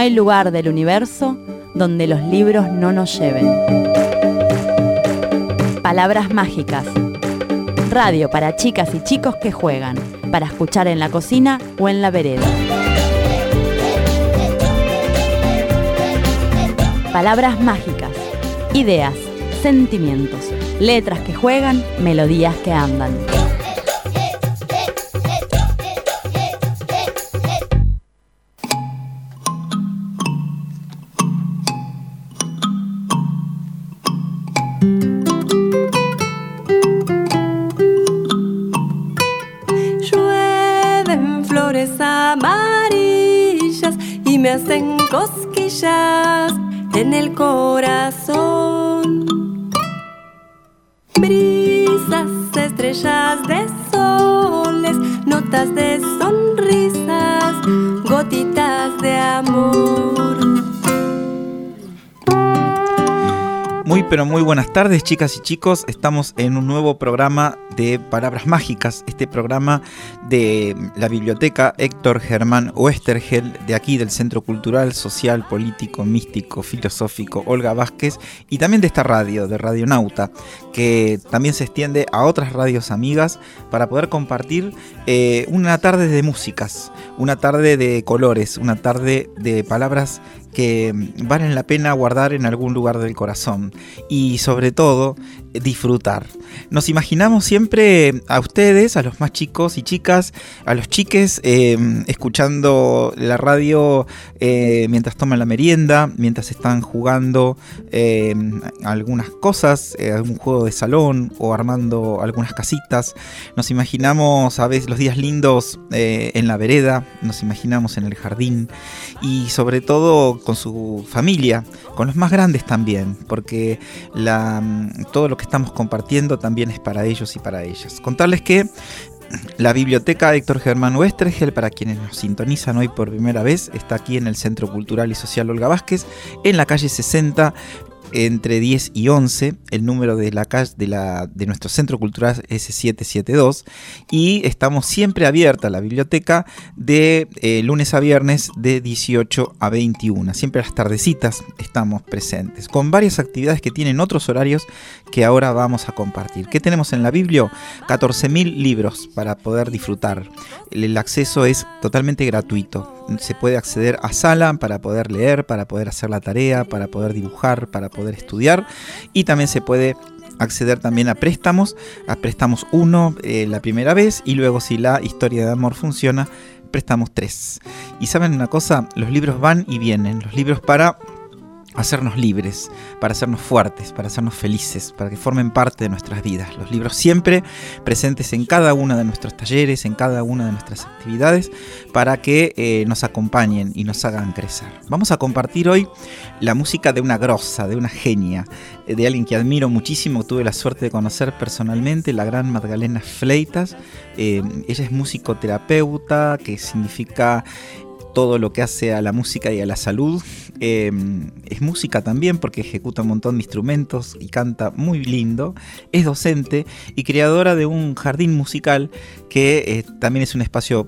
hay lugar del universo donde los libros no nos lleven. Palabras mágicas. Radio para chicas y chicos que juegan, para escuchar en la cocina o en la vereda. Palabras mágicas. Ideas, sentimientos, letras que juegan, melodías que andan. Llueven flores amarillas y me hacen cosquillas en el corazón. Brisas, estrellas de soles, notas de sonrisas, gotitas de amor. Muy pero muy buenas tardes, chicas y chicos. Estamos en un nuevo programa de Palabras Mágicas, este programa de la Biblioteca Héctor Germán Oesterhel, de aquí del Centro Cultural, Social, Político, Místico, Filosófico Olga Vázquez, y también de esta radio, de Radionauta, que también se extiende a otras radios amigas para poder compartir una tarde de músicas, una tarde de colores, una tarde de palabras que valen la pena guardar en algún lugar del corazón y sobre todo disfrutar. Nos imaginamos siempre a ustedes, a los más chicos y chicas, a los chiques escuchando la radio mientras toman la merienda, mientras están jugando algunas cosas, algún juego de salón o armando algunas casitas. Nos imaginamos a veces los días lindos en la vereda, nos imaginamos en el jardín y sobre todo con su familia, con los más grandes también, porque todo lo que estamos compartiendo también es para ellos y para ellas. Contarles que la Biblioteca Héctor Germán Oesterhel, para quienes nos sintonizan hoy por primera vez, está aquí en el Centro Cultural y Social Olga Vázquez, en la calle 60, entre 10 y 11, el número de la calle de nuestro centro cultural es 772, y estamos siempre abierta la biblioteca de lunes a viernes de 18 a 21. Siempre a las tardecitas estamos presentes, con varias actividades que tienen otros horarios que ahora vamos a compartir. ¿Qué tenemos en la Biblia? 14.000 libros para poder disfrutar. El acceso es totalmente gratuito. Se puede acceder a sala para poder leer, para poder hacer la tarea, para poder dibujar, para poder estudiar, y también se puede acceder también a préstamos 1 la primera vez, y luego si la historia de amor funciona, préstamos 3. Y saben una cosa, los libros van y vienen, los libros para hacernos libres, para hacernos fuertes, para hacernos felices, para que formen parte de nuestras vidas. Los libros siempre presentes en cada uno de nuestros talleres, en cada una de nuestras actividades, para que nos acompañen y nos hagan crecer. Vamos a compartir hoy la música de una grosa, de una genia, de alguien que admiro muchísimo, tuve la suerte de conocer personalmente, la gran Magdalena Fleitas. Ella es musicoterapeuta, que significa todo lo que hace a la música y a la salud. Es música también porque ejecuta un montón de instrumentos y canta muy lindo. Es docente y creadora de un jardín musical que también es un espacio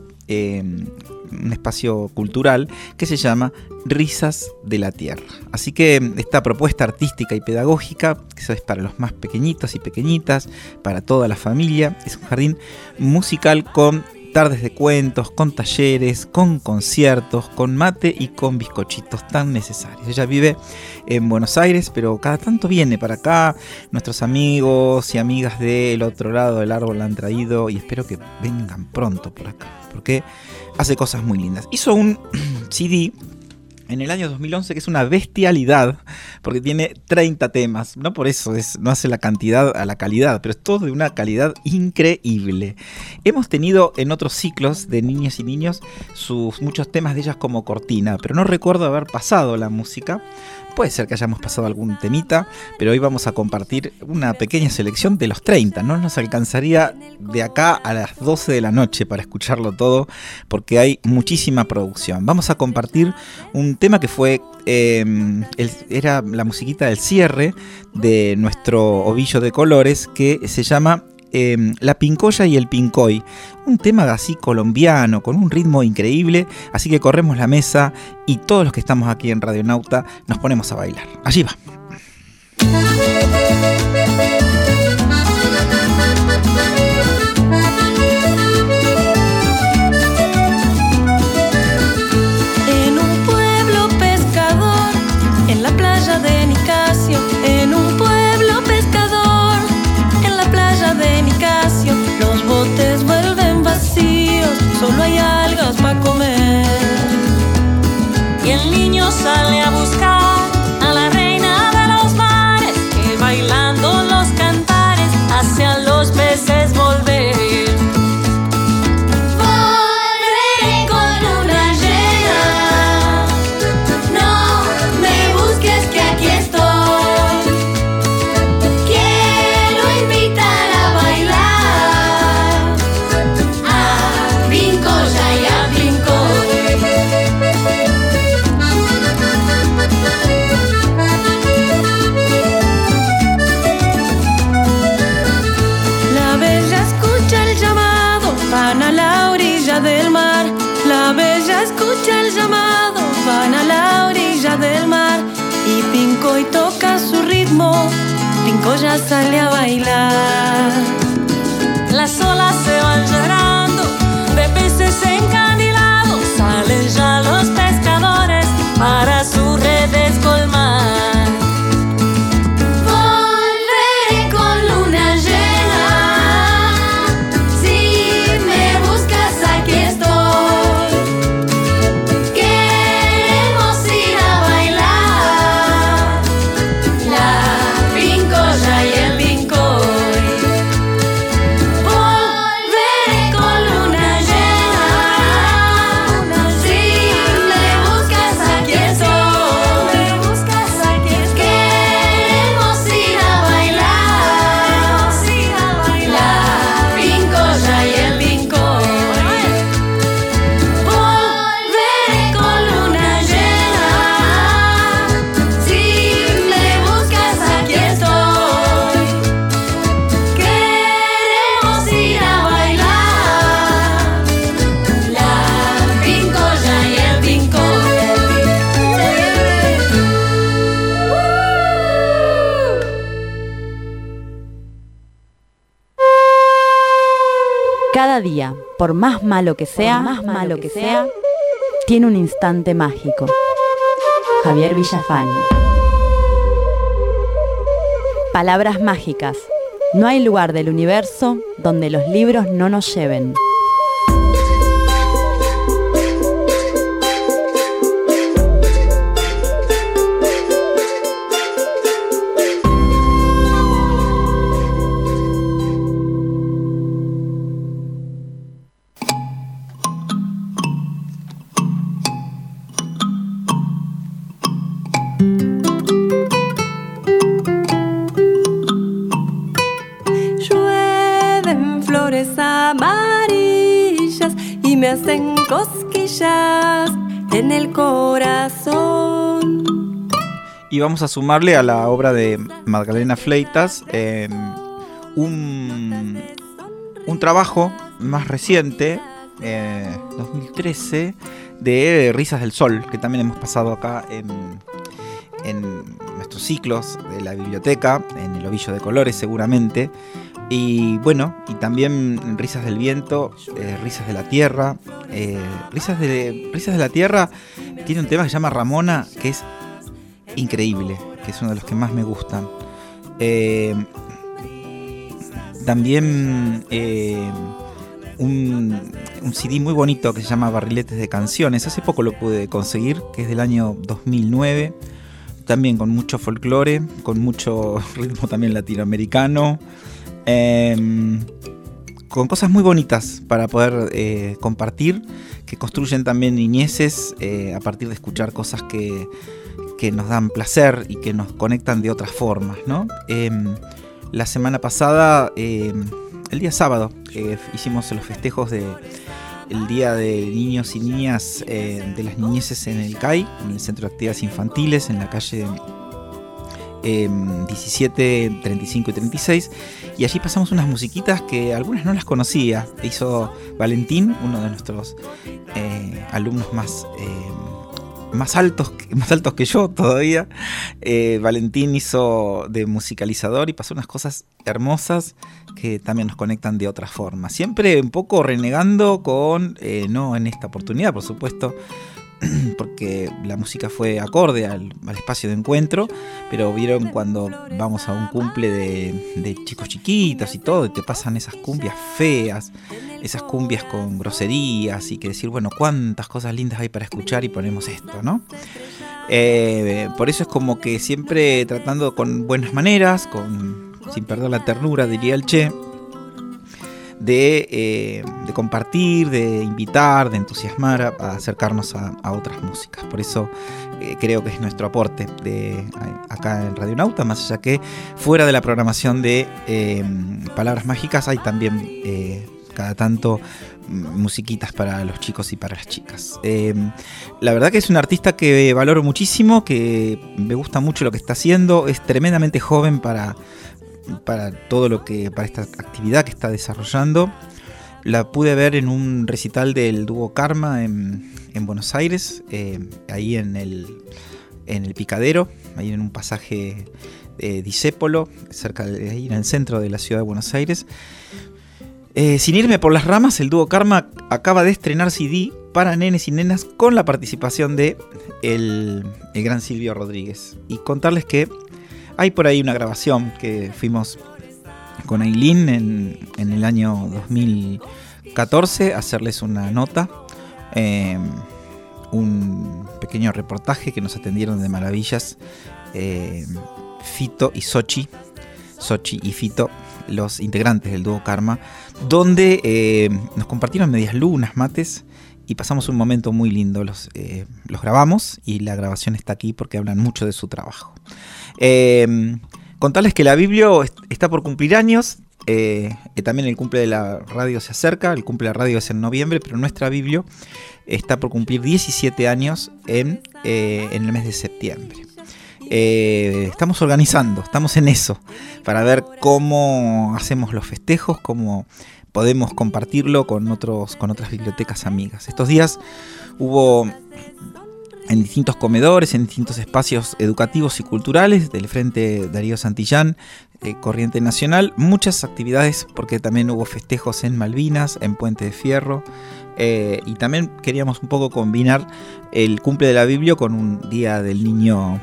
cultural que se llama Risas de la Tierra. Así que esta propuesta artística y pedagógica, que eso es para los más pequeñitos y pequeñitas, para toda la familia, es un jardín musical con tardes de cuentos, con talleres, con conciertos, con mate y con bizcochitos tan necesarios. Ella vive en Buenos Aires, pero cada tanto viene para acá. Nuestros amigos y amigas del otro lado del árbol la han traído y espero que vengan pronto por acá, porque hace cosas muy lindas. Hizo un CD en el año 2011 que es una bestialidad, porque tiene 30 temas, no por eso no hace la cantidad a la calidad, pero es todo de una calidad increíble. Hemos tenido en otros ciclos de niñas y niños muchos temas de ellas como cortina, pero no recuerdo haber pasado la música. Puede ser que hayamos pasado algún temita, pero hoy vamos a compartir una pequeña selección de los 30. No nos alcanzaría de acá a las 12 de la noche para escucharlo todo, porque hay muchísima producción. Vamos a compartir un tema que fue era la musiquita del cierre de nuestro ovillo de colores, que se llama La Pincoya y el Pincoy, un tema así colombiano, con un ritmo increíble, así que corremos la mesa y todos los que estamos aquí en Radionauta nos ponemos a bailar. Allí va. En un pueblo pescador, en la playa de Nicasio, en un pueblo pescador, en la playa de Nicasio, los botes vuelven vacíos, solo hay algas para comer. Y el niño sale a buscar a la reina de los mares, que bailando los cantares hacia los peces volver. Volveré con luna llena, no me busques que aquí estoy. Quiero invitar a bailar a Pincoya y a Pincoy. La bella escucha el llamado, van a la orilla del mar. La bella escucha el llamado, van a la orilla del mar. Y Pincoy toca su ritmo, Pincoya sale a bailar. Las olas se van llenando de peces encandilados, salen ya los pescadores para sus redes colmar. Volveré con luna llena, si me buscas aquí estoy. Queremos ir a bailar la Pincoya y el Pincoy. Volveré con luna llena, si me buscas aquí estoy. Queremos ir a bailar la Pincoya y el Pincoy. Volveré con luna llena, si me buscas aquí estoy. Queremos ir a bailar la Pincoya y el Pincoy. Cada día, por más malo que sea, tiene un instante mágico. Javier Villafañe. Palabras mágicas. No hay lugar del universo donde los libros no nos lleven. Llueven flores amarillas y me hacen cosquillas en el corazón. Y vamos a sumarle a la obra de Magdalena Fleitas un trabajo más reciente, 2013, de Risas del Sol, que también hemos pasado acá en nuestros ciclos de la biblioteca, en el Ovillo de Colores seguramente. Y bueno, y también Risas del Viento, Risas de la Tierra. Risas de la Tierra tiene un tema que se llama Ramona, que es increíble, que es uno de los que más me gustan. También un CD muy bonito que se llama Barriletes de Canciones. Hace poco lo pude conseguir, que es del año 2009. También con mucho folclore, con mucho ritmo también latinoamericano. Con cosas muy bonitas para poder compartir, que construyen también niñeces a partir de escuchar cosas que nos dan placer y que nos conectan de otras formas, ¿no? La semana pasada, el día sábado, hicimos los festejos del Día de Niños y Niñas de las Niñeces en el CAI, en el Centro de Actividades Infantiles, en la calle 17, 35 y 36. Y allí pasamos unas musiquitas que algunas no las conocía. Hizo Valentín, uno de nuestros alumnos más altos que yo todavía. Valentín hizo de musicalizador y pasó unas cosas hermosas que también nos conectan de otra forma. Siempre un poco renegando no en esta oportunidad, por supuesto, porque la música fue acorde al espacio de encuentro, pero vieron cuando vamos a un cumple de chicos chiquitos y todo, y te pasan esas cumbias feas, esas cumbias con groserías, y que decir, bueno, cuántas cosas lindas hay para escuchar y ponemos esto, ¿no? Por eso es como que siempre tratando con buenas maneras, sin perder la ternura, diría el Che, de compartir, de invitar, de entusiasmar a acercarnos a otras músicas. Por eso creo que es nuestro aporte acá en Radio Nauta, más allá que fuera de la programación de Palabras Mágicas hay también cada tanto musiquitas para los chicos y para las chicas. La verdad que es un artista que valoro muchísimo, que me gusta mucho lo que está haciendo, es tremendamente joven para esta actividad que está desarrollando. La pude ver en un recital del dúo Karma en Buenos Aires, ahí en el Picadero, ahí en un pasaje Discépolo, cerca de ahí en el centro de la ciudad de Buenos Aires. Sin irme por las ramas, el dúo Karma acaba de estrenar CD para nenes y nenas con la participación de el gran Silvio Rodríguez. Y contarles que hay por ahí una grabación que fuimos con Aileen en el año 2014 a hacerles una nota, un pequeño reportaje que nos atendieron de maravillas, Fito y Sochi y Fito, los integrantes del dúo Karma, donde nos compartieron medias lunas, mates, y pasamos un momento muy lindo. Los grabamos y la grabación está aquí porque hablan mucho de su trabajo. Contarles que la Biblio está por cumplir años. También el cumple de la radio se acerca. El cumple de la radio es en noviembre, pero nuestra Biblio está por cumplir 17 años en el mes de septiembre. Estamos organizando, estamos en eso, para ver cómo hacemos los festejos, cómo podemos compartirlo con otras bibliotecas amigas. Estos días hubo en distintos comedores, en distintos espacios educativos y culturales del Frente Darío Santillán, Corriente Nacional, muchas actividades, porque también hubo festejos en Malvinas, en Puente de Fierro, y también queríamos un poco combinar el cumple de la Biblio con un día del niño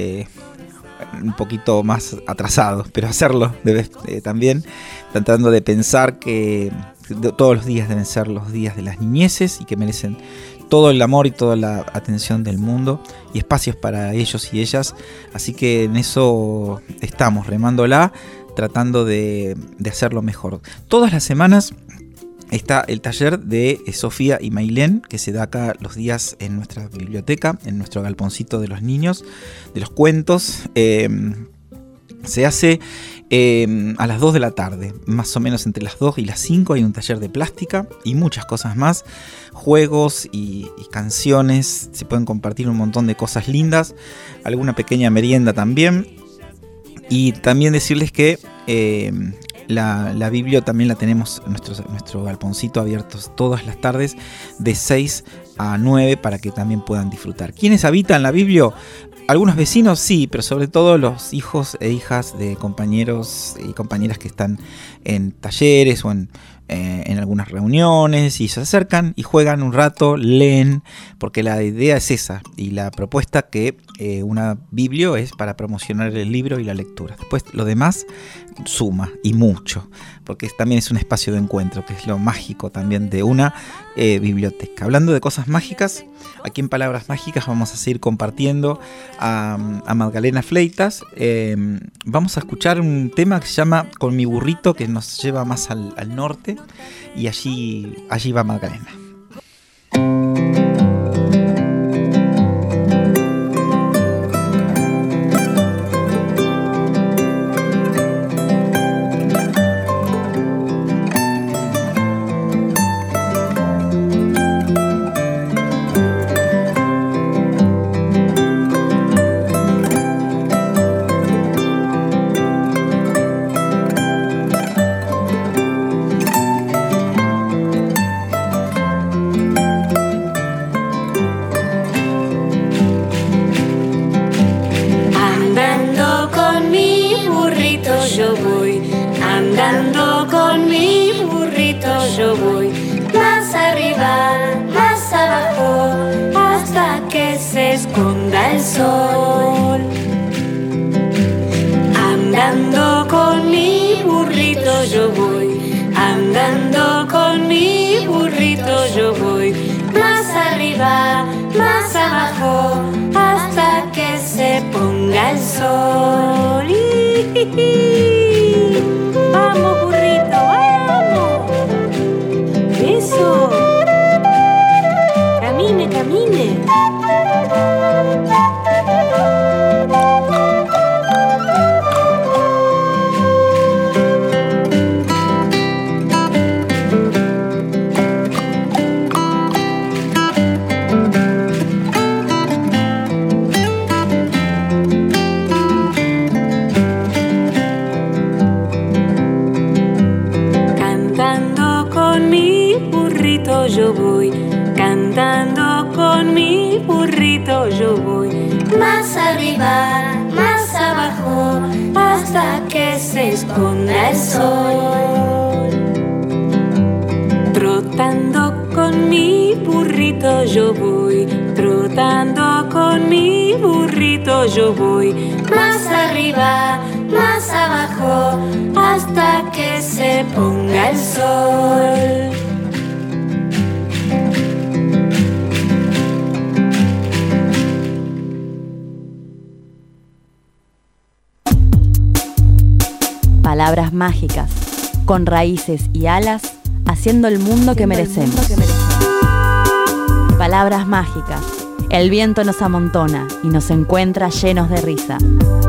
un poquito más atrasado, pero hacerlo también tratando de pensar que todos los días deben ser los días de las niñeces y que merecen todo el amor y toda la atención del mundo y espacios para ellos y ellas. Así que en eso estamos, remándola, tratando de hacerlo mejor. Todas las semanas está el taller de Sofía y Mailén, que se da acá los días en nuestra biblioteca, en nuestro galponcito de los niños, de los cuentos. Se hace a las 2 de la tarde, más o menos entre las 2 y las 5 hay un taller de plástica y muchas cosas más, juegos y canciones, se pueden compartir un montón de cosas lindas, alguna pequeña merienda también. Y también decirles que la Biblio también la tenemos en nuestro galponcito abiertos todas las tardes de 6 a 9 para que también puedan disfrutar. ¿Quiénes habitan la Biblio? Algunos vecinos sí, pero sobre todo los hijos e hijas de compañeros y compañeras que están en talleres o en algunas reuniones y se acercan y juegan un rato, leen, porque la idea es esa y la propuesta que una Biblio es para promocionar el libro y la lectura. Después lo demás suma y mucho, porque también es un espacio de encuentro, que es lo mágico también de una biblioteca. Hablando de cosas mágicas, aquí en Palabras Mágicas vamos a seguir compartiendo a Magdalena Fleitas. Vamos a escuchar un tema que se llama Con mi burrito, que nos lleva más al norte, y allí va Magdalena. Vamos, burrito, vamos. Eso. Camine, camine. Yo voy, cantando con mi burrito yo voy, más arriba, más abajo, hasta que se esconda el sol. Trotando con mi burrito yo voy, trotando con mi burrito yo voy, más arriba, más abajo, hasta que se ponga el sol. Palabras mágicas, con raíces y alas, haciendo el mundo que merecemos. Palabras mágicas, el viento nos amontona y nos encuentra llenos de risa.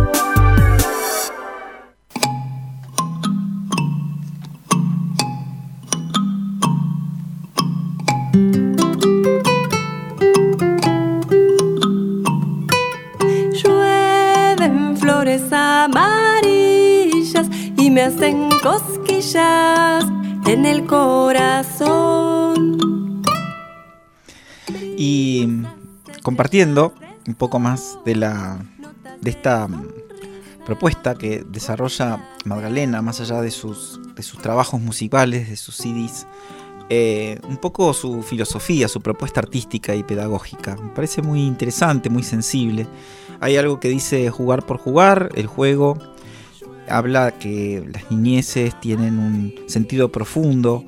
Llueven flores amarillas y me hacen cosquillas en el corazón. Y compartiendo un poco más de esta propuesta que desarrolla Magdalena, más allá de sus trabajos musicales, de sus CDs, un poco su filosofía, su propuesta artística y pedagógica. Me parece muy interesante, muy sensible. Hay algo que dice jugar por jugar, el juego. Habla que las niñeces tienen un sentido profundo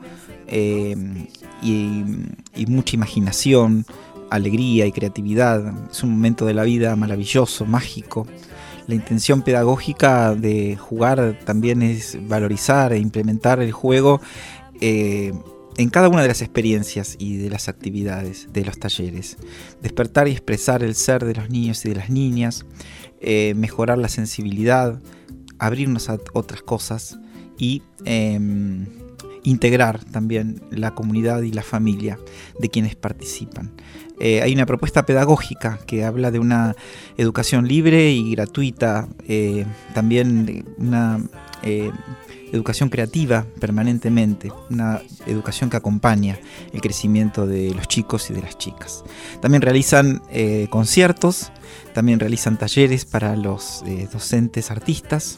y mucha imaginación, alegría y creatividad. Es un momento de la vida maravilloso, mágico. La intención pedagógica de jugar también es valorizar e implementar el juego en cada una de las experiencias y de las actividades de los talleres. Despertar y expresar el ser de los niños y de las niñas, mejorar la sensibilidad, abrirnos a otras cosas y integrar también la comunidad y la familia de quienes participan. Hay una propuesta pedagógica que habla de una educación libre y gratuita, también de una educación creativa permanentemente, una educación que acompaña el crecimiento de los chicos y de las chicas. También realizan conciertos, también realizan talleres para los docentes artistas,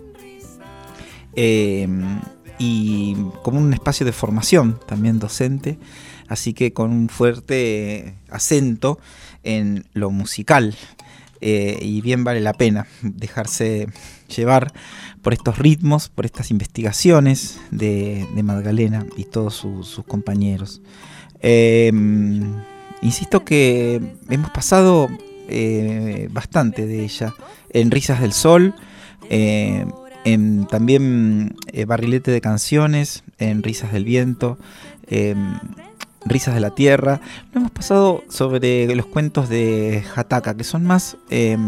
y como un espacio de formación también docente, así que con un fuerte acento en lo musical, y bien vale la pena dejarse llevar por estos ritmos, por estas investigaciones de Magdalena y todos sus compañeros. Insisto que hemos pasado bastante de ella en Risas del Sol, en también Barrilete de Canciones, en Risas del Viento, Risas de la Tierra. Lo hemos pasado sobre los cuentos de Jataca, que son más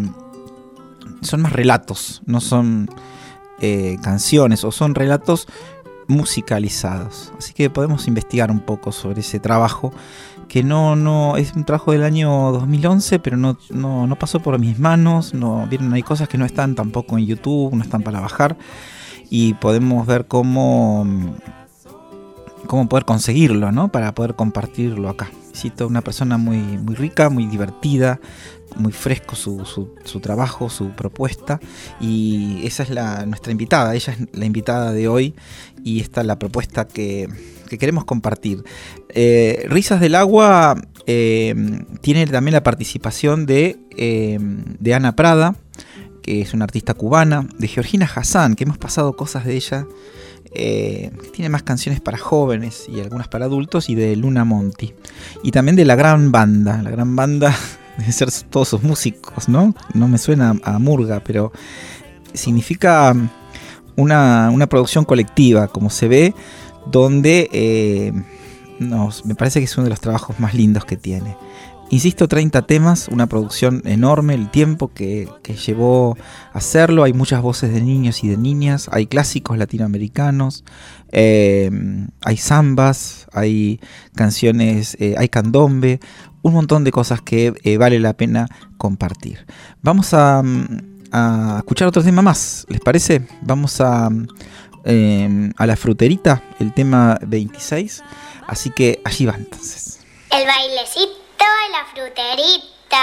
relatos, no son canciones, o son relatos musicalizados. Así que podemos investigar un poco sobre ese trabajo, que no es un trabajo del año 2011, pero no pasó por mis manos. Vieron, hay cosas que no están tampoco en YouTube, no están para bajar, y podemos ver cómo poder conseguirlo, ¿no? Para poder compartirlo acá. Cito una persona muy, muy rica, muy divertida, muy fresco su trabajo, su propuesta, y esa es nuestra invitada. Ella es la invitada de hoy y esta es la propuesta que queremos compartir. Risas del Agua tiene también la participación de Ana Prada, que es una artista cubana, de Georgina Hassan, que hemos pasado cosas de ella. Tiene más canciones para jóvenes y algunas para adultos, y de Luna Monti, y también de La Gran Banda. La Gran Banda debe ser todos sus músicos, ¿no? No me suena a murga, pero significa una producción colectiva, como se ve, donde me parece que es uno de los trabajos más lindos que tiene. Insisto, 30 temas, una producción enorme, el tiempo que llevó a hacerlo. Hay muchas voces de niños y de niñas, hay clásicos latinoamericanos, hay zambas, hay canciones, hay candombe, un montón de cosas que vale la pena compartir. Vamos a escuchar otro tema más, ¿les parece? Vamos a La Fruterita, el tema 26, así que allí va entonces. El bailecito de la fruterita.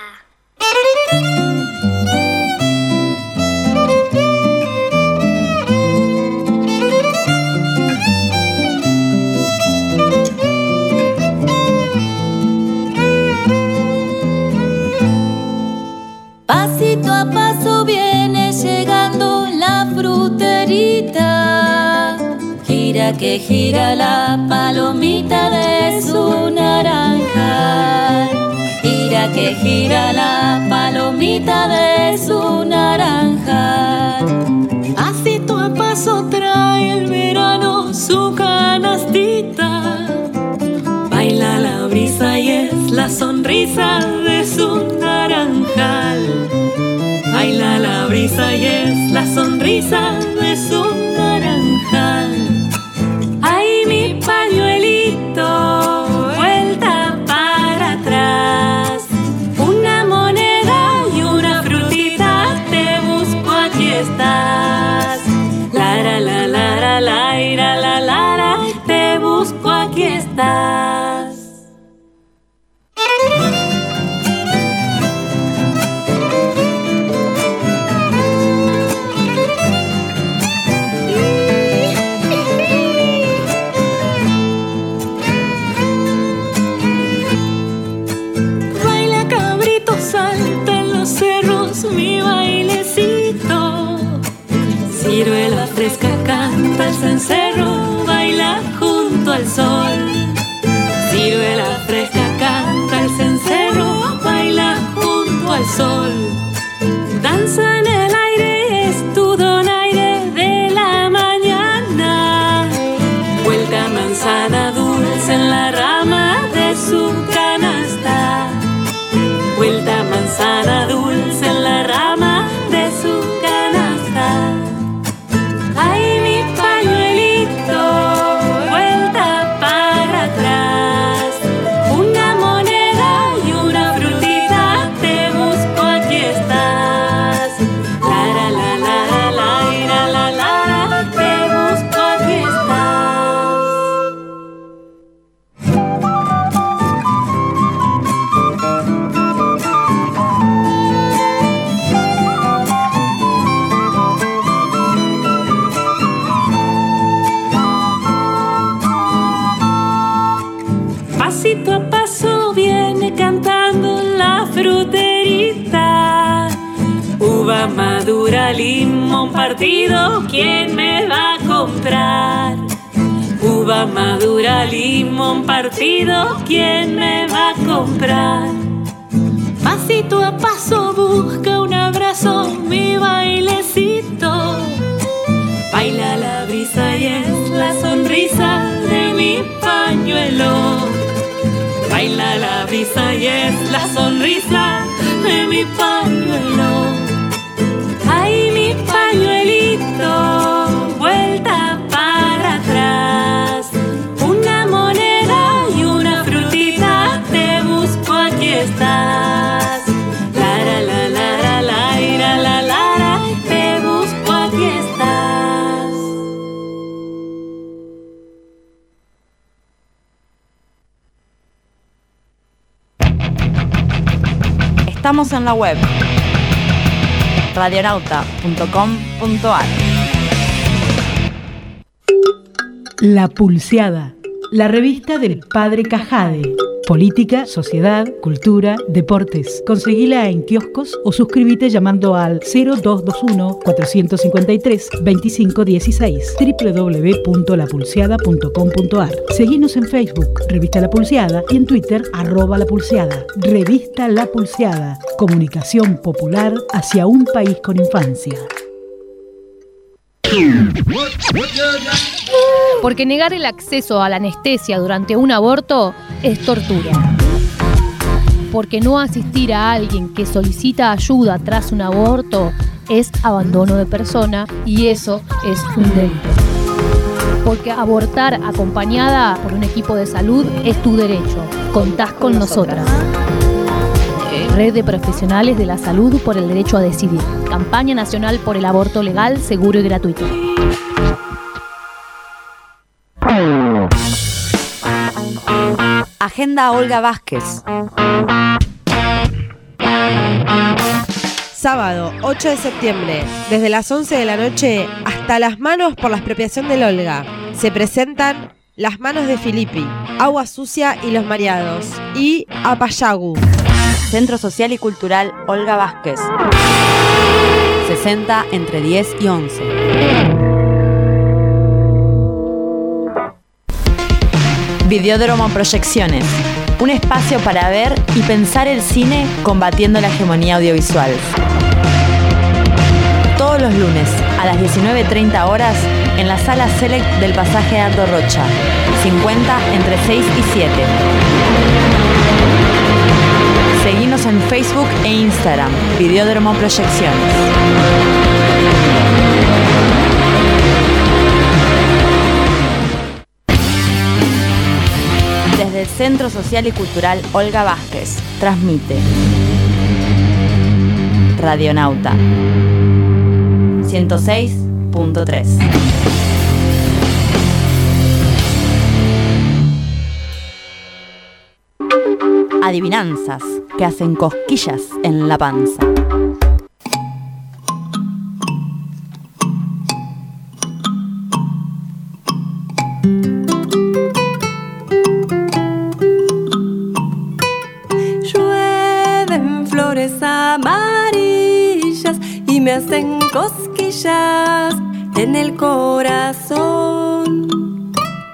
Pasito a paso viene llegando la fruterita. Gira que gira la palomita de su naranja. Gira que gira la palomita de su naranja. Pasito a paso trae el verano su canastita. Baila la brisa y es la sonrisa de su naranjal. Baila la brisa y es la sonrisa de su naranjal. Ay, mi pañuelito, vuelta para atrás. Una moneda y una frutita, te busco, aquí estás. Lara, la, lara, la, ira, la, te busco, aquí estás. Ciruela fresca canta el cencerro, baila junto al sol. Ciruela fresca canta el cencerro, baila junto al sol. Danza en el aire, es tu donaire de la mañana. Vuelta manzana dulce en la rama de su canasta. Vuelta manzana dulce en la rama de su canasta. Ay, mi pañuelito, vuelta para atrás. Una moneda y una frutita, te busco, aquí estás. Lara, la, lara, la, ira, la, te busco, aquí estás. Pasito a paso viene cantando la fruterita. Uva madura, limón partido, ¿quién me va a comprar? Uva madura, limón partido, ¿quién me va a comprar? Pasito a paso busca un abrazo, mi bailecito. Baila la brisa y es la sonrisa de mi pañuelo. Baila la brisa y es la sonrisa de mi pañuelo. Ay, mi pañuelito, vuelta para atrás. Una moneda y una frutita, te busco, aquí estás. Lara, la, lara, la, ira, la, te busco, aquí estás. Estamos en la web radionauta.com.ar. La Pulseada, la revista del Padre Cajade. Política, sociedad, cultura, deportes. Conseguila en kioscos o suscríbete llamando al 0221-453-2516 www.lapulseada.com.ar. Seguinos en Facebook, Revista La Pulseada, y en Twitter, @lapulseada. Revista La Pulseada, comunicación popular hacia un país con infancia. Porque negar el acceso a la anestesia durante un aborto es tortura. Porque no asistir a alguien que solicita ayuda tras un aborto es abandono de persona y eso es un delito. Porque abortar acompañada por un equipo de salud es tu derecho. Contás con nosotras. Red de Profesionales de la Salud por el Derecho a Decidir. Campaña Nacional por el Aborto Legal, Seguro y Gratuito. Agenda Olga Vázquez. Sábado 8 de septiembre, desde las 11 de la noche hasta las manos por la expropiación del Olga. Se presentan Las Manos de Filippi, Agua Sucia y Los Mareados y Apayagu. Centro Social y Cultural Olga Vázquez. 60 entre 10 y 11. Videódromo Proyecciones. Un espacio para ver y pensar el cine combatiendo la hegemonía audiovisual. Todos los lunes a las 19:30 horas en la sala Select del Pasaje Aldo Rocha. 50 entre 6 y 7. Seguinos en Facebook e Instagram, Videódromo Proyecciones. Desde el Centro Social y Cultural Olga Vázquez, transmite Radionauta 106.3. Adivinanzas que hacen cosquillas en la panza. Llueven flores amarillas y me hacen cosquillas en el corazón.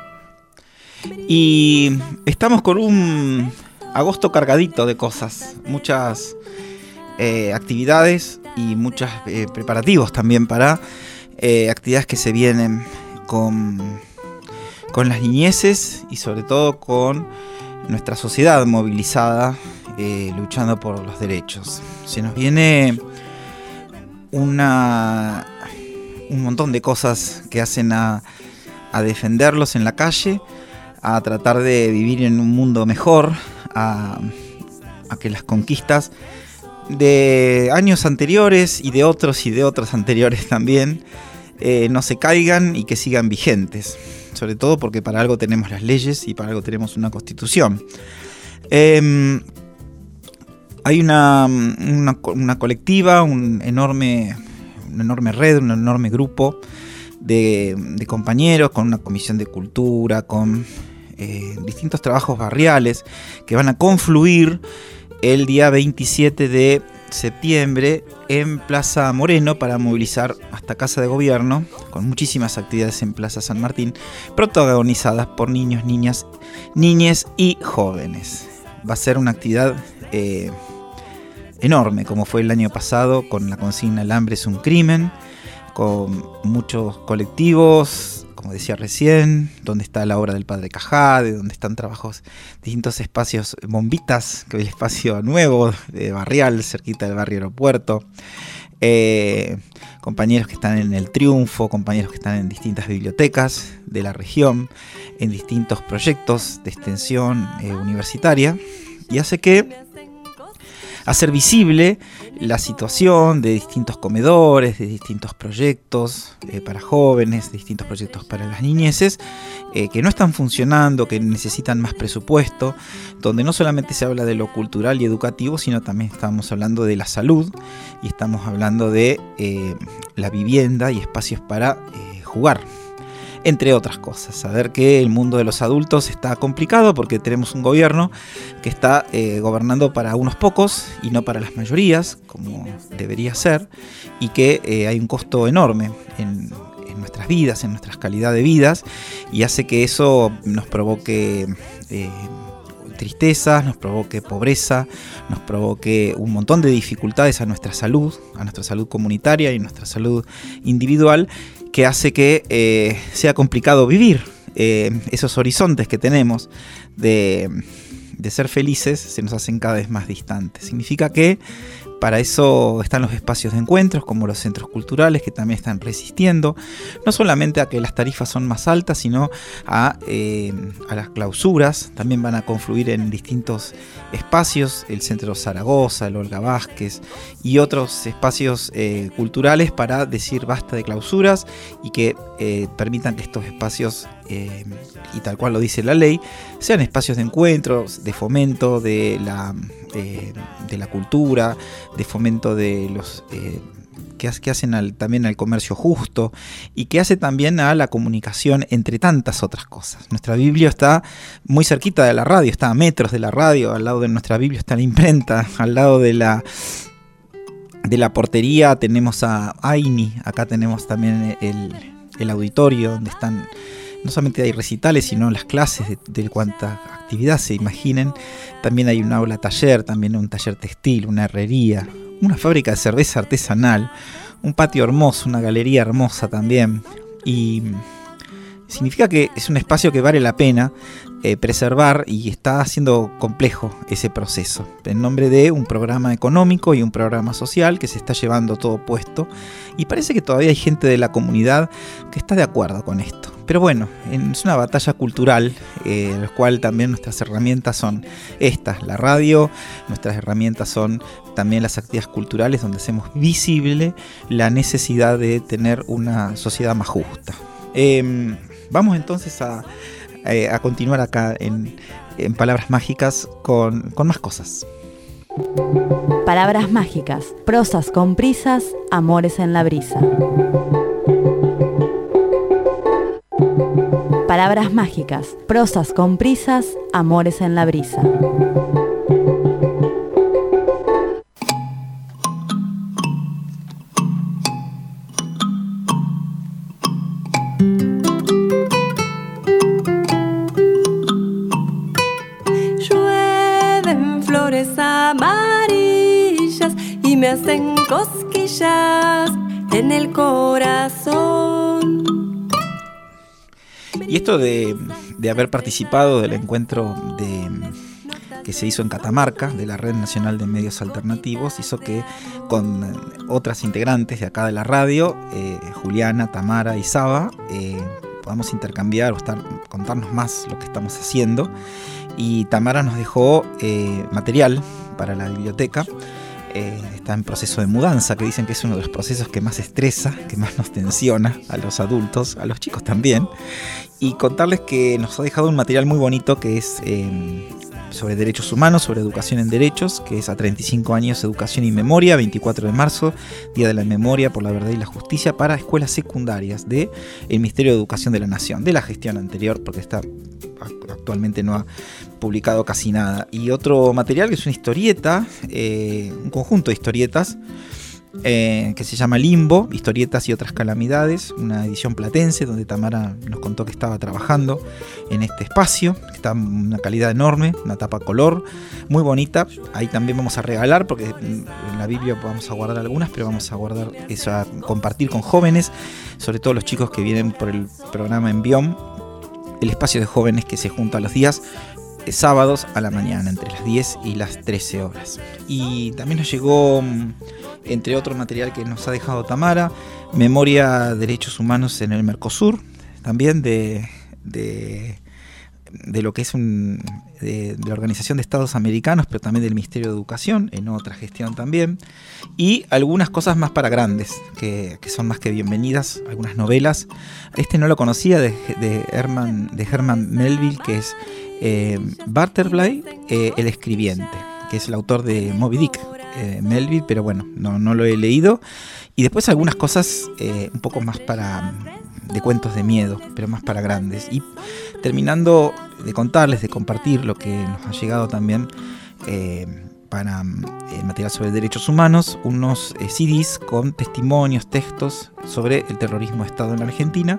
Y estamos con un agosto cargadito de cosas, muchas actividades y muchos preparativos también para actividades que se vienen con las niñeces y sobre todo con nuestra sociedad movilizada, luchando por los derechos. Se nos viene un montón de cosas que hacen a defenderlos en la calle, a tratar de vivir en un mundo mejor, a que las conquistas de años anteriores y de otros anteriores también no se caigan y que sigan vigentes, sobre todo porque para algo tenemos las leyes y para algo tenemos una constitución. Hay una colectiva, una enorme red, un enorme grupo de compañeros con una comisión de cultura, con distintos trabajos barriales que van a confluir el día 27 de septiembre en Plaza Moreno para movilizar hasta Casa de Gobierno, con muchísimas actividades en Plaza San Martín, protagonizadas por niños, niñas, niñes y jóvenes. Va a ser una actividad enorme, como fue el año pasado, con la consigna El hambre es un crimen, con muchos colectivos, como decía recién, donde está la obra del Padre Cajade, donde están trabajos, distintos espacios, Bombitas, que es el espacio nuevo de barrial, cerquita del barrio Aeropuerto, compañeros que están en el Triunfo, compañeros que están en distintas bibliotecas de la región, en distintos proyectos de extensión universitaria, y hace que hacer visible la situación de distintos comedores, de distintos proyectos para jóvenes, de distintos proyectos para las niñeces, que no están funcionando, que necesitan más presupuesto, donde no solamente se habla de lo cultural y educativo, sino también estamos hablando de la salud y estamos hablando de la vivienda y espacios para jugar. Entre otras cosas, saber que el mundo de los adultos está complicado porque tenemos un gobierno que está gobernando para unos pocos y no para las mayorías, como debería ser, y que hay un costo enorme en nuestras vidas, en nuestras calidades de vidas, y hace que eso nos provoque tristezas, nos provoque pobreza, nos provoque un montón de dificultades a nuestra salud comunitaria y nuestra salud individual, que hace que sea complicado vivir esos horizontes que tenemos de ser felices, se nos hacen cada vez más distantes. Significa que para eso están los espacios de encuentros, como los centros culturales, que también están resistiendo, no solamente a que las tarifas son más altas, sino a las clausuras. También van a confluir en distintos espacios, el Centro Zaragoza, el Olga Vázquez y otros espacios culturales, para decir basta de clausuras y que permitan que estos espacios, y tal cual lo dice la ley, sean espacios de encuentros, de fomento de la cultura, de fomento de los que hacen también al comercio justo, y que hace también a la comunicación, entre tantas otras cosas. Nuestra Biblia está muy cerquita de la radio, está a metros de la radio. Al lado de nuestra Biblia está la imprenta, al lado de la portería tenemos a AINI, acá tenemos también el auditorio donde están. No solamente hay recitales, sino las clases de cuánta actividad se imaginen. También hay un aula taller, también un taller textil, una herrería, una fábrica de cerveza artesanal, un patio hermoso, una galería hermosa también. Y significa que es un espacio que vale la pena preservar, y está haciendo complejo ese proceso en nombre de un programa económico y un programa social que se está llevando todo puesto, y parece que todavía hay gente de la comunidad que está de acuerdo con esto. Pero bueno, es una batalla cultural, en la cual también nuestras herramientas son estas, la radio. Nuestras herramientas son también las actividades culturales, donde hacemos visible la necesidad de tener una sociedad más justa. Vamos entonces a continuar acá en Palabras Mágicas con más cosas. Palabras mágicas, prosas con prisas, amores en la brisa. Palabras mágicas, prosas con prisas, amores en la brisa. Llueven flores amarillas y me hacen cosquillas en el corazón. Y esto de haber participado del encuentro que se hizo en Catamarca, de la Red Nacional de Medios Alternativos, hizo que con otras integrantes de acá de la radio, Juliana, Tamara y Saba, podamos intercambiar o contarnos más lo que estamos haciendo. Y Tamara nos dejó material para la biblioteca. Está en proceso de mudanza, que dicen que es uno de los procesos que más estresa, que más nos tensiona a los adultos, a los chicos también. Y contarles que nos ha dejado un material muy bonito, que es sobre derechos humanos, sobre educación en derechos, que es a 35 años, educación y memoria, 24 de marzo, Día de la Memoria por la Verdad y la Justicia, para escuelas secundarias del Ministerio de Educación de la Nación, de la gestión anterior, porque actualmente no ha publicado casi nada. Y otro material que es una historieta, un conjunto de historietas, que se llama Limbo, historietas y otras calamidades, una edición platense, donde Tamara nos contó que estaba trabajando en este espacio, que está en una calidad enorme, una tapa color, muy bonita. Ahí también vamos a regalar, porque en la Biblia vamos a guardar algunas, pero vamos a guardar eso, a compartir con jóvenes, sobre todo los chicos que vienen por el programa Envión, el espacio de jóvenes que se junta los días sábados a la mañana, entre las 10 y las 13 horas. Y también nos llegó, entre otro material que nos ha dejado Tamara, Memoria de Derechos Humanos en el Mercosur, también de lo que es de la Organización de Estados Americanos, pero también del Ministerio de Educación, en otra gestión también, y algunas cosas más para grandes, que son más que bienvenidas, algunas novelas. No lo conocía, de Herman Melville, que es Butterfly, el escribiente, que es el autor de Moby Dick, Melville, pero bueno, no lo he leído. Y después algunas cosas un poco más de cuentos de miedo, pero más para grandes. Y terminando de contarles, de compartir lo que nos ha llegado también para material sobre derechos humanos, unos CDs con testimonios, textos sobre el terrorismo de Estado en la Argentina,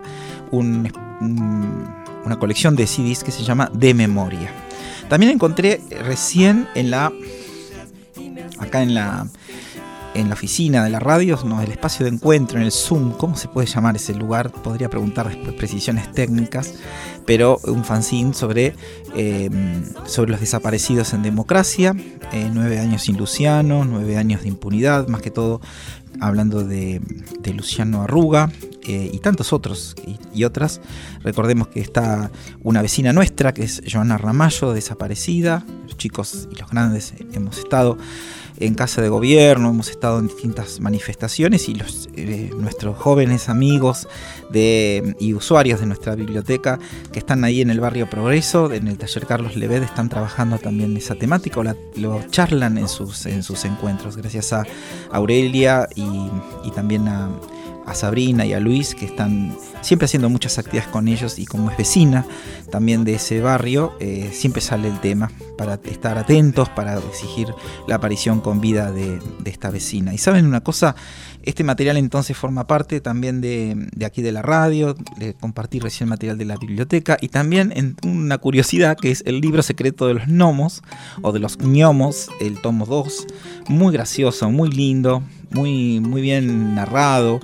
una colección de CDs que se llama De Memoria. También encontré recién acá en en la oficina de la radio, no, el espacio de encuentro, en el Zoom, ¿cómo se puede llamar ese lugar? Podría preguntar después precisiones técnicas, pero un fanzine sobre los desaparecidos en democracia, 9 años sin Luciano, 9 años de impunidad, más que todo hablando de Luciano Arruga y tantos otros y otras. Recordemos que está una vecina nuestra, que es Joana Ramallo, desaparecida. Los chicos y los grandes hemos estado en casa de gobierno, hemos estado en distintas manifestaciones, y nuestros jóvenes amigos y usuarios de nuestra biblioteca que están ahí en el barrio Progreso, en el taller Carlos Levet, están trabajando también esa temática, lo charlan en sus encuentros, gracias a Aurelia y también a Sabrina y a Luis, que están siempre haciendo muchas actividades con ellos, y como es vecina también de ese barrio, siempre sale el tema para estar atentos, para exigir la aparición con vida de esta vecina. Y saben una cosa, este material entonces forma parte también de aquí de la radio, de compartir recién material de la biblioteca, y también en una curiosidad que es el libro secreto de los gnomos, o de los gnomos, el tomo 2, muy gracioso, muy lindo, muy bien narrado,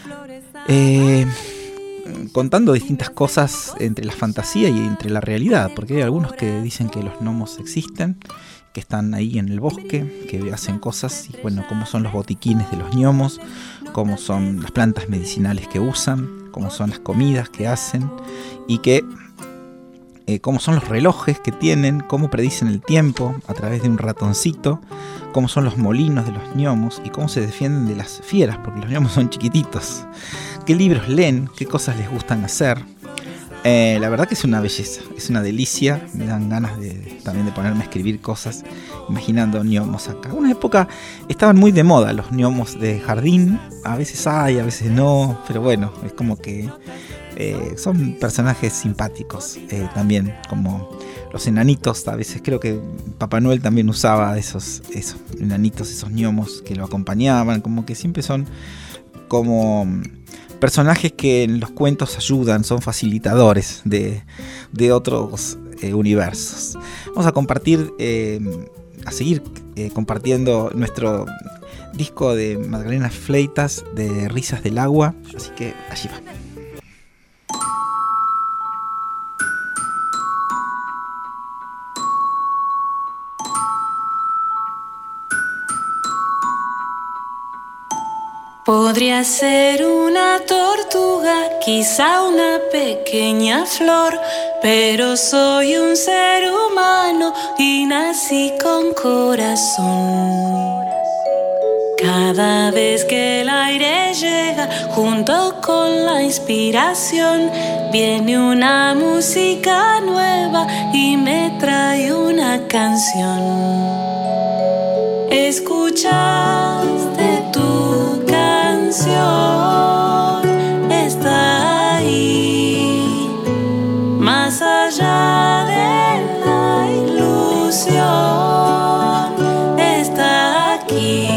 contando distintas cosas entre la fantasía y entre la realidad, porque hay algunos que dicen que los gnomos existen, que están ahí en el bosque, que hacen cosas, y bueno, cómo son los botiquines de los gnomos, cómo son las plantas medicinales que usan, cómo son las comidas que hacen, y cómo son los relojes que tienen, cómo predicen el tiempo a través de un ratoncito, cómo son los molinos de los gnomos y cómo se defienden de las fieras, porque los gnomos son chiquititos. ¿Qué libros leen? ¿Qué cosas les gustan hacer? La verdad que es una belleza, es una delicia. Me dan ganas también de ponerme a escribir cosas imaginando gnomos acá. Una época estaban muy de moda los gnomos de jardín, a veces hay, a veces no, pero bueno, es como que son personajes simpáticos también, como los enanitos. A veces creo que Papá Noel también usaba esos enanitos, esos gnomos que lo acompañaban, como que siempre son como personajes que en los cuentos ayudan, son facilitadores de otros universos. Vamos a seguir compartiendo nuestro disco de Magdalena Fleitas, de Risas del Agua, así que allí va. Podría ser una tortuga, quizá una pequeña flor, pero soy un ser humano y nací con corazón. Cada vez que el aire llega junto con la inspiración, viene una música nueva y me trae una canción. ¿Escuchaste tu canción? Está ahí, más allá de la ilusión, está aquí.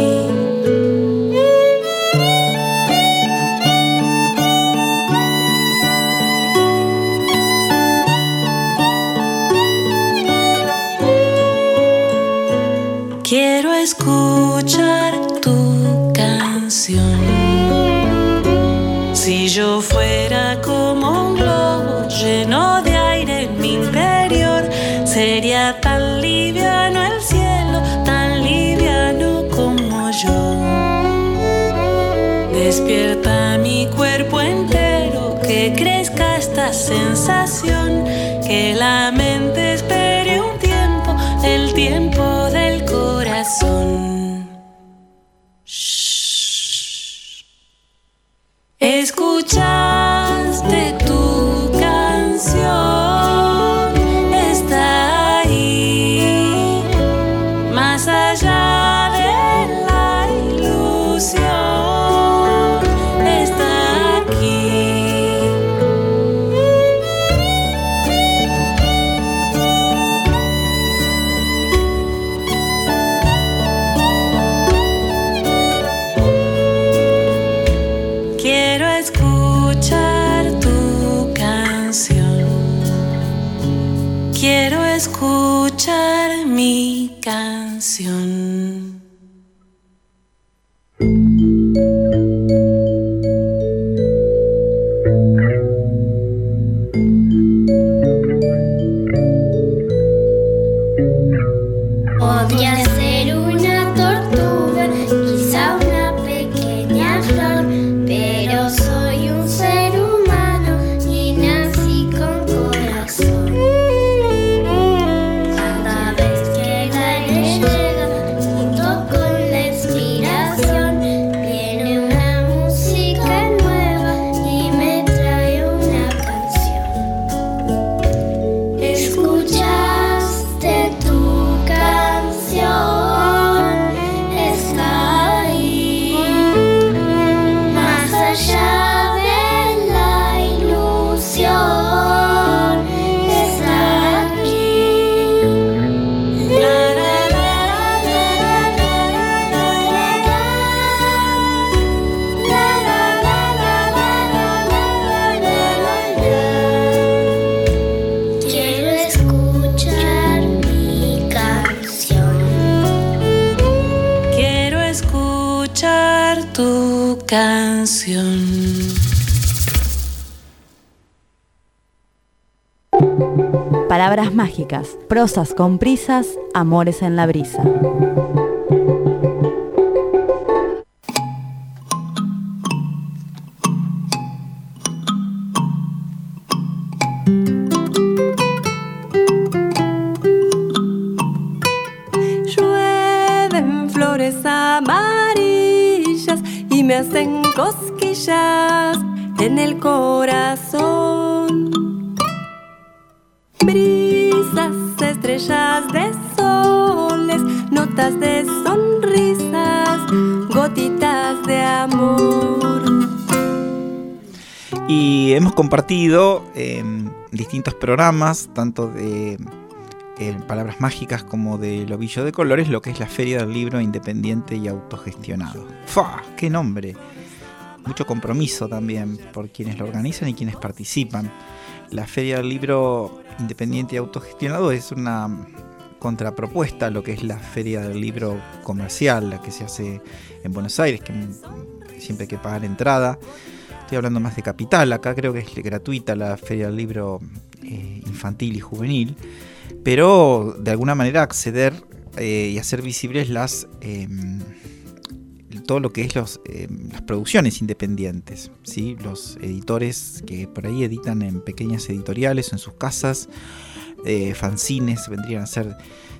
Quiero escuchar tu canción. Si yo fuera como un globo lleno de aire en mi interior, sería tan liviano el cielo, tan liviano como yo. Despierta mi cuerpo entero, que crezca esta sensación, que la mente espere un tiempo, el tiempo del corazón. ¿Escuchaste tu canción? Está ahí, más allá de la ilusión, está aquí. Quiero escuchar tu canción. Quiero escuchar mi canción. Podría ser una tortuga, quizá una pequeña flor, pero soy un ser humano y nací con corazón. Cada vez que el aire llega, junto con la inspiración, viene una música nueva y me trae una canción. Escuchaste tu canción, está ahí, más allá de la ilusión, está aquí. La, la, la, la, la, la, la, la, la. Quiero escuchar mi canción. Quiero escuchar tu canción. Palabras mágicas, prosas con prisas, amores en la brisa. Llueven flores amarillas y me hacen cosquillas en el corazón. Brisas, estrellas de soles, notas de sonrisas, gotitas de amor. Y hemos compartido distintos programas, tanto de Palabras Mágicas como de Lobillo de Colores, lo que es la Feria del Libro Independiente y Autogestionado. ¡Fua! ¡Qué nombre! Mucho compromiso también por quienes lo organizan y quienes participan. La Feria del Libro Independiente y Autogestionado es una contrapropuesta a lo que es la Feria del Libro Comercial, la que se hace en Buenos Aires, que siempre hay que pagar entrada. Estoy hablando más de Capital, acá creo que es gratuita la Feria del Libro infantil y juvenil, pero de alguna manera acceder y hacer visibles todo lo que es las producciones independientes, ¿sí? Los editores que por ahí editan en pequeñas editoriales o en sus casas, fanzines, vendrían a ser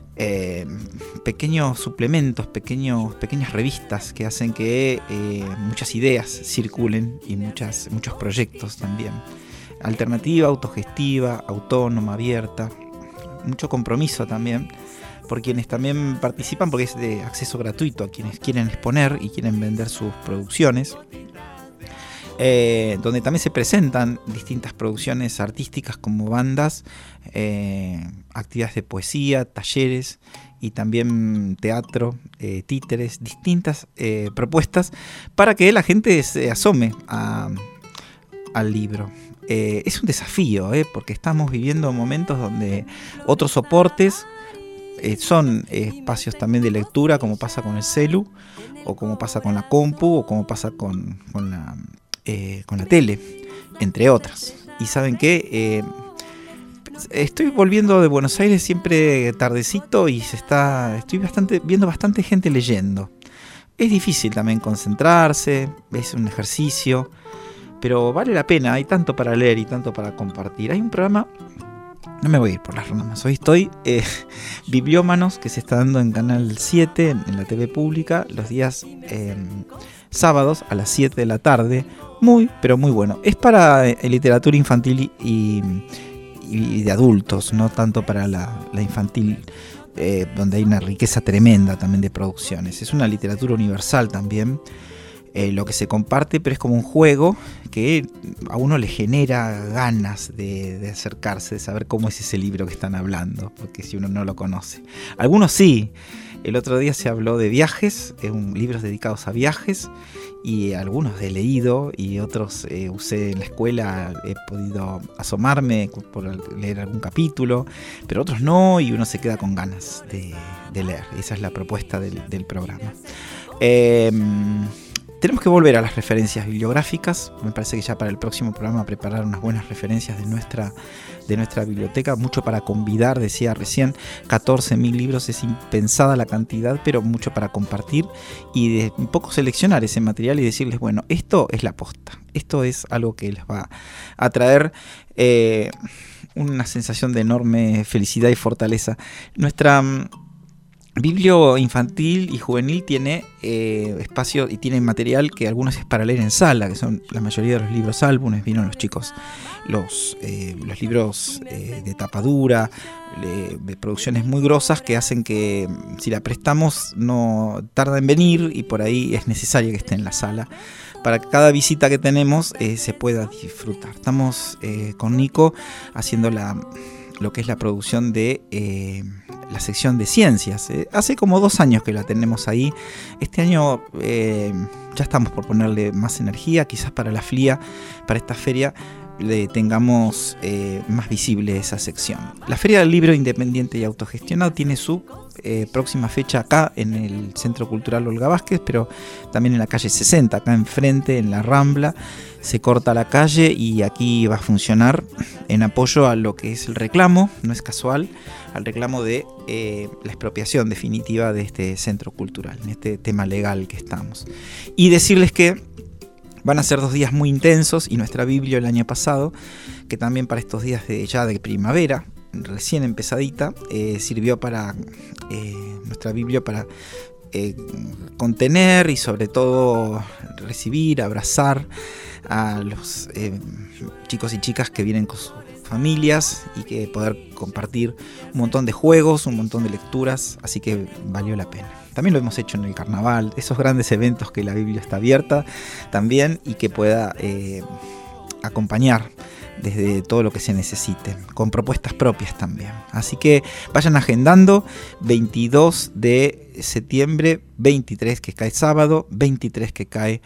pequeños suplementos, pequeñas revistas que hacen que muchas ideas circulen y muchos proyectos también. Alternativa, autogestiva, autónoma, abierta. Mucho compromiso también por quienes también participan, porque es de acceso gratuito a quienes quieren exponer y quieren vender sus producciones, donde también se presentan distintas producciones artísticas como bandas, actividades de poesía, talleres y también teatro, títeres, distintas propuestas para que la gente se asome al libro. Es un desafío, porque estamos viviendo momentos donde otros soportes son espacios también de lectura, como pasa con el celu, o como pasa con la compu, o como pasa con la tele, entre otras. Y saben qué, estoy volviendo de Buenos Aires siempre tardecito y estoy viendo bastante gente leyendo. Es difícil también concentrarse, es un ejercicio, pero vale la pena, hay tanto para leer y tanto para compartir. Hay un programa, no me voy a ir por las ramas, hoy estoy Bibliómanos, que se está dando en Canal 7, en la TV pública, los días sábados a las 7 de la tarde, pero muy bueno. Es para literatura infantil y de adultos, no tanto para la infantil, donde hay una riqueza tremenda también de producciones. Es una literatura universal también, lo que se comparte, pero es como un juego que a uno le genera ganas de acercarse, de saber cómo es ese libro que están hablando, porque si uno no lo conoce. Algunos sí. El otro día se habló de viajes, libros dedicados a viajes, y algunos he leído y otros usé en la escuela, he podido asomarme por leer algún capítulo, pero otros no, y uno se queda con ganas de leer. Esa es la propuesta del programa. Tenemos que volver a las referencias bibliográficas. Me parece que ya para el próximo programa preparar unas buenas referencias de nuestra biblioteca. Mucho para convidar, decía recién, 14.000 libros, es impensada la cantidad, pero mucho para compartir y de un poco seleccionar ese material y decirles, bueno, esto es la posta, esto es algo que les va a traer una sensación de enorme felicidad y fortaleza. Nuestra biblio infantil y juvenil tiene espacio y tiene material que algunos es para leer en sala, que son la mayoría de los libros álbumes. Vieron los chicos los libros de tapa dura, de producciones muy grosas que hacen que si la prestamos no tarda en venir y por ahí es necesario que esté en la sala para que cada visita que tenemos se pueda disfrutar. Estamos con Nico haciendo lo que es la producción de la sección de ciencias. Hace como 2 años que la tenemos ahí. Este año ya estamos por ponerle más energía, quizás para la FLIA, para esta feria, le tengamos más visible esa sección. La Feria del Libro Independiente y Autogestionado tiene su próxima fecha acá en el Centro Cultural Olga Vázquez, pero también en la calle 60, acá enfrente, en la Rambla. Se corta la calle y aquí va a funcionar en apoyo a lo que es el reclamo, no es casual, al reclamo de la expropiación definitiva de este centro cultural, en este tema legal que estamos. Y decirles que van a ser 2 días muy intensos y nuestra Biblia el año pasado, que también para estos días ya de primavera, recién empezadita, sirvió para nuestra Biblia para contener y sobre todo recibir, abrazar a los chicos y chicas que vienen con sus familias y que poder compartir un montón de juegos, un montón de lecturas, así que valió la pena. También lo hemos hecho en el carnaval, esos grandes eventos que la Biblia está abierta también y que pueda acompañar desde todo lo que se necesite, con propuestas propias también. Así que vayan agendando, 22 de septiembre, 23 que cae sábado, 23 que cae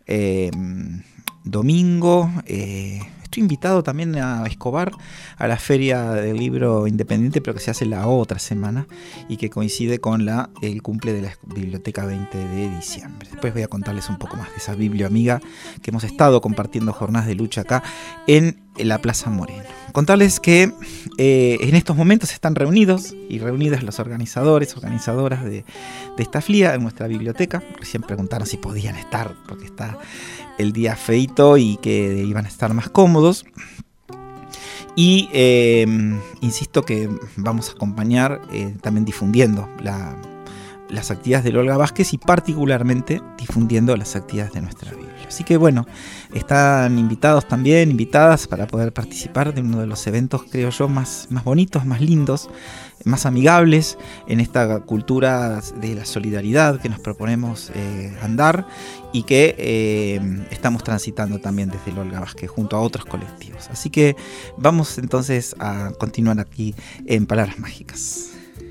domingo. Estoy invitado también a Escobar, a la Feria del Libro Independiente, pero que se hace la otra semana y que coincide con el cumple de la Biblioteca 20 de diciembre. Después voy a contarles un poco más de esa biblioamiga que hemos estado compartiendo jornadas de lucha acá en la Plaza Moreno. Contarles que en estos momentos están reunidos y reunidas los organizadoras de esta FLIA en nuestra biblioteca. Recién preguntaron si podían estar porque está el día feito y que iban a estar más cómodos. Y insisto que vamos a acompañar también difundiendo las actividades de Olga Vázquez y particularmente difundiendo las actividades de nuestra Biblia. Así que bueno, están invitados también, invitadas para poder participar de uno de los eventos, creo yo, más bonitos, más lindos, más amigables en esta cultura de la solidaridad que nos proponemos andar y que estamos transitando también desde el Olga Vázquez junto a otros colectivos. Así que vamos entonces a continuar aquí en Palabras Mágicas.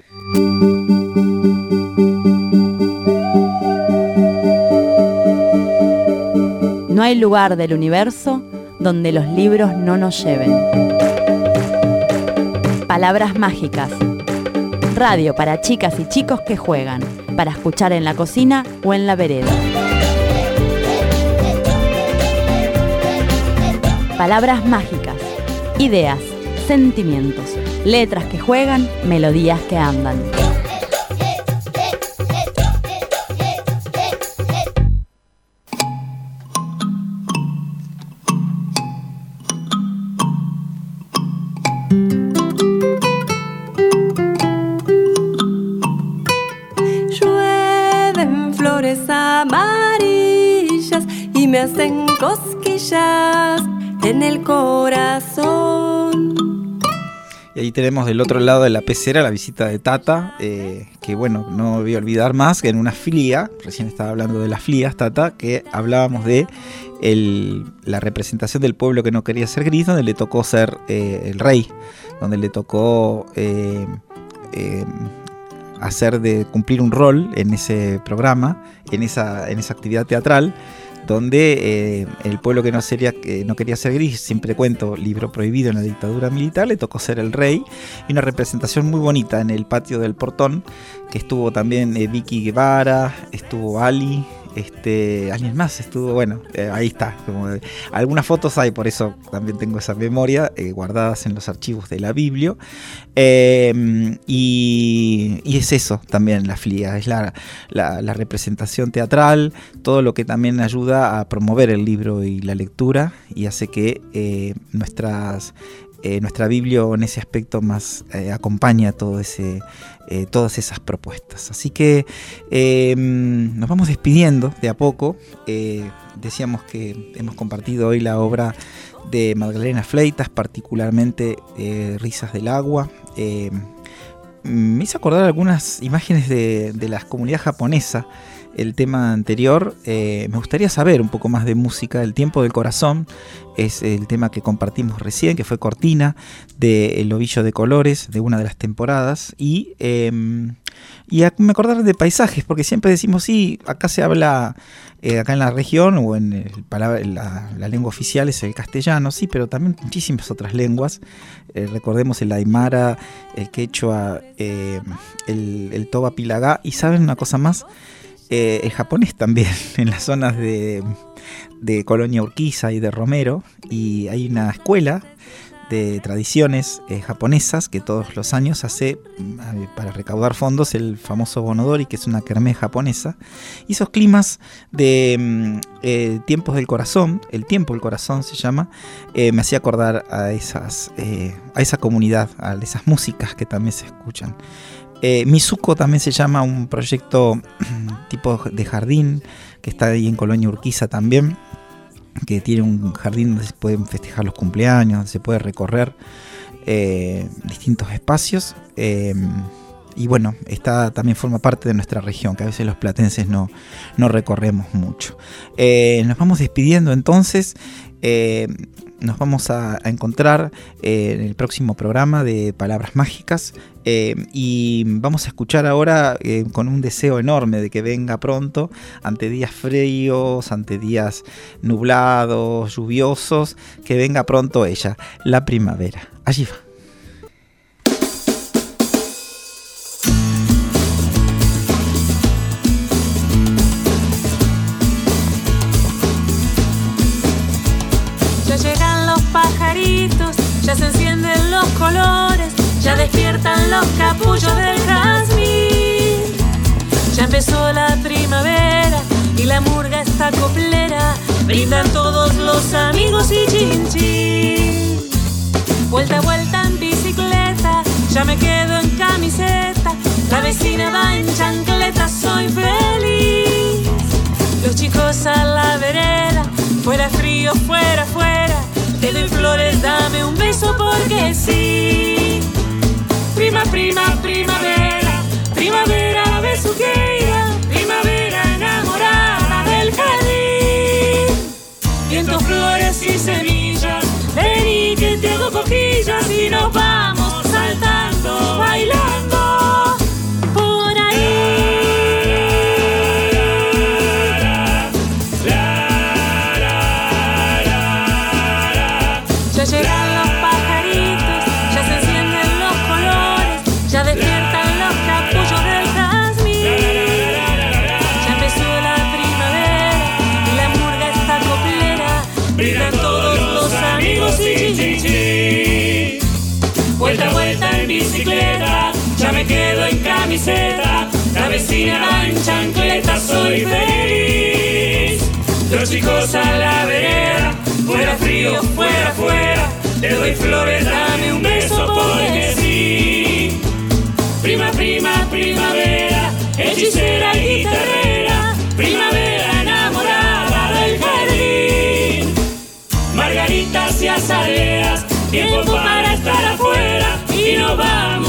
No hay lugar del universo donde los libros no nos lleven. Palabras Mágicas. Radio para chicas y chicos que juegan, para escuchar en la cocina o en la vereda. Palabras mágicas. Ideas, sentimientos, letras que juegan, melodías que andan. Me hacen cosquillas en el corazón. Y ahí tenemos del otro lado de la pecera la visita de Tata, que bueno, no voy a olvidar más que en una FLIA, recién estaba hablando de las FLIAs, Tata, que hablábamos de la representación del pueblo que no quería ser gris, donde le tocó ser el rey, donde le tocó cumplir un rol en ese programa, en esa actividad teatral, donde el pueblo que no quería ser gris, siempre cuento, libro prohibido en la dictadura militar, le tocó ser el rey, y una representación muy bonita en el patio del portón, que estuvo también Vicky Guevara, estuvo Ali, alguien más estuvo, bueno, ahí está. Algunas fotos hay, por eso también tengo esa memoria guardadas en los archivos de la Biblia. Y es eso también la FLIA, es la representación teatral, todo lo que también ayuda a promover el libro y la lectura y hace que nuestra Biblia en ese aspecto más acompaña todas esas propuestas. Así que nos vamos despidiendo de a poco. Decíamos que hemos compartido hoy la obra de Magdalena Fleitas, particularmente Risas del Agua. Me hizo acordar algunas imágenes de la comunidad japonesa. El tema anterior, me gustaría saber un poco más de música. El Tiempo del Corazón es el tema que compartimos recién, que fue cortina de El Ovillo de Colores, de una de las temporadas. Y me acordar de paisajes, porque siempre decimos, sí, acá se habla, acá en la región, o en la lengua oficial es el castellano, sí, pero también muchísimas otras lenguas. Recordemos el aymara, el quechua, el toba pilagá. Y ¿saben una cosa más? El japonés también, en las zonas de Colonia Urquiza y de Romero, y hay una escuela de tradiciones japonesas que todos los años hace para recaudar fondos el famoso Bonodori, que es una kermés japonesa, y esos climas de tiempos del corazón, el Tiempo del Corazón se llama, me hacía acordar a esa comunidad, a esas músicas que también se escuchan. Mizuko también se llama un proyecto tipo de jardín que está ahí en Colonia Urquiza también, que tiene un jardín donde se pueden festejar los cumpleaños, donde se puede recorrer distintos espacios. Y bueno, también forma parte de nuestra región, que a veces los platenses no recorremos mucho. Nos vamos despidiendo entonces. Nos vamos a encontrar en el próximo programa de Palabras Mágicas y vamos a escuchar ahora con un deseo enorme de que venga pronto, ante días fríos, ante días nublados, lluviosos, que venga pronto ella, la primavera. Allí va. Ya se encienden los colores, ya despiertan los capullos del jazmín. Ya empezó la primavera y la murga está coplera, brindan todos los amigos y chin chin. Vuelta a vuelta en bicicleta, ya me quedo en camiseta, la vecina va en chancleta, soy feliz. Los chicos a la vereda, fuera frío, fuera, fuera, te doy flores, dame un beso porque sí. Primavera, primavera besuqueira, primavera enamorada del jardín. Viento, flores y semillas, vení que te hago cosquillas y nos vamos saltando, bailando por ahí. Llegan los pajaritos, ya se encienden los colores, ya despiertan los capullos del jazmín. Ya empezó la primavera y la murga está coplera, brindan todos los amigos y chin chin. Vuelta a vuelta en bicicleta, ya me quedo en camiseta, la vecina va en chancleta, soy feliz. Los chicos a la vereda, fuera frío, fuera, fuera, te doy flores, dame un beso porque sí. Primavera, hechicera y guitarrera, primavera enamorada del jardín. Margaritas y azaleas, tiempo para estar afuera y nos vamos